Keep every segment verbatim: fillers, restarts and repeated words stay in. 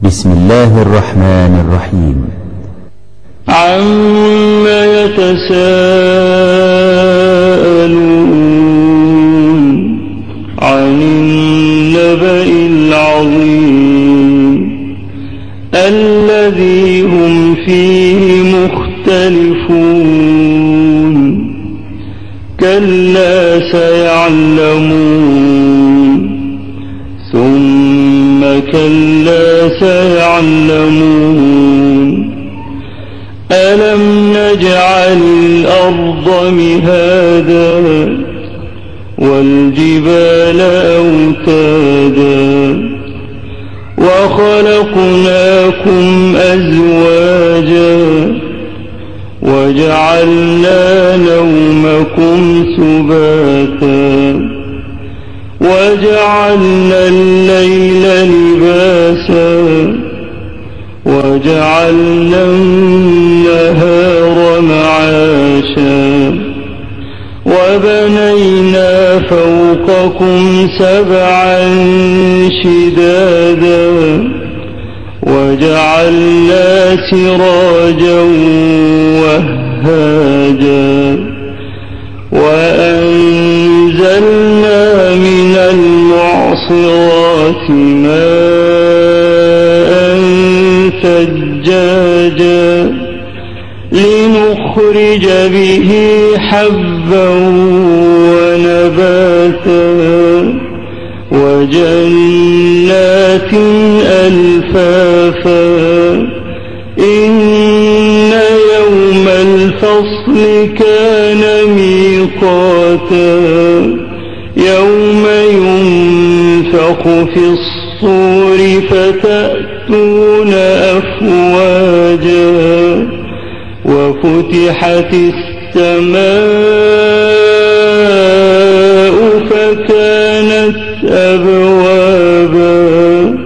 بسم الله الرحمن الرحيم. عما يتساءلون عن النبأ العظيم الذي هم فيه مختلفون كلا سيعلمون ثم كلا سيعلمون ألم نجعل الأرض مهادا والجبال أوتادا وخلقناكم أزواجا وجعلنا نومكم سباتا وجعلنا الليل لباسا وجعلنا النهار معاشا وبنينا فوقكم سبعا شدادا وجعلنا سراجا وهاجا وأنزلنا من المعصرات ماء ثجاجا لنخرج به حبا ونباتا وجنات ألفافا إن يوم الفصل كان ميقاتا يوم ينفخ في الصور فتأتون أفواجا وفتحت السماء فكانت أبوابا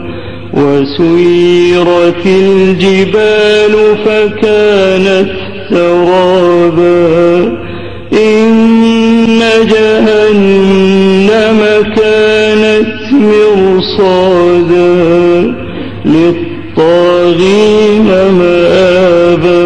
وسيرت الجبال فكانت سرابا إن جهنم كانت مرصادا للطاغين مآبا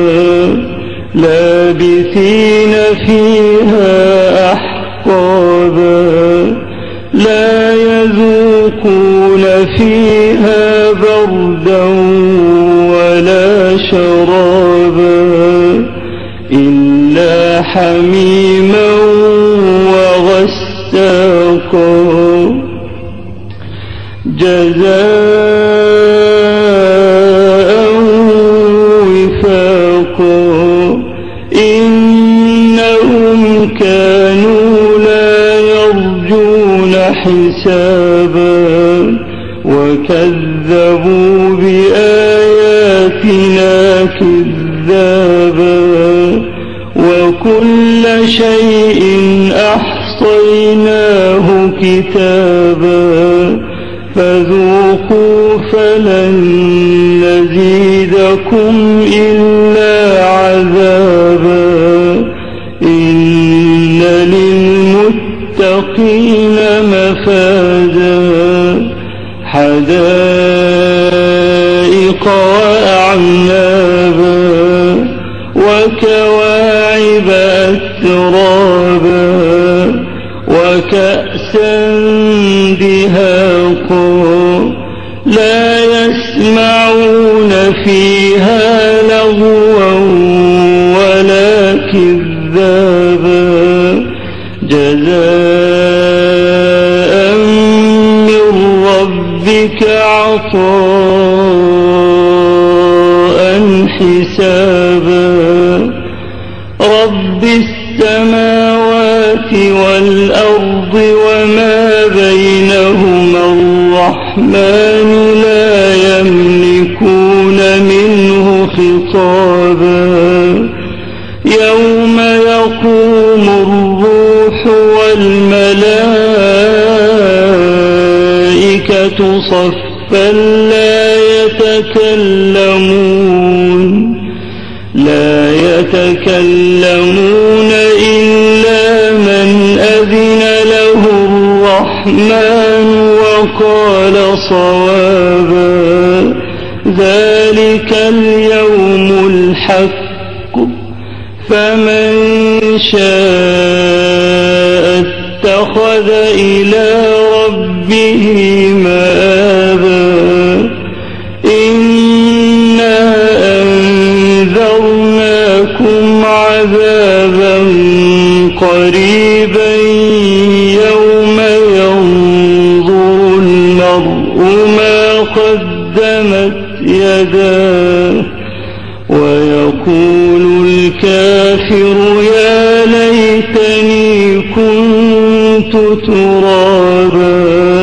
لابثين فيها أحقابا لا يذوقون فيها بردا ولا شرابا إلا حميما وغساقا جزاء وفاقا إنهم كانوا لا يرجون حسابا وكذبوا بآياتنا كذابا وكل شيء أحصيناه كتابا فذوقوا فلن نزيدكم إلا عذابا إن للمتقين مفازا حدائق وأعنابا وكواعب أترابا وكأسا دهاقا لا يسمعون فيها لغوا ولا كذابا جزاء من ربك عطاء حسابا رب السماوات والأرض وما بينهما الرحمن لا يملكون منه خطابا يوم يقوم الروح والملائكة صفا لا يتكلمون لا يتكلمون إلا من أذن له الرحمن وقال صوابا ذلك اليوم الحق فمن شاء اتخذ إلى ربه مآبا إنا أنذرناكم عذابا قريبا يوم ينظر المرء ما قدمت يداه ويقول الكافر يا ليتني كنت ترابا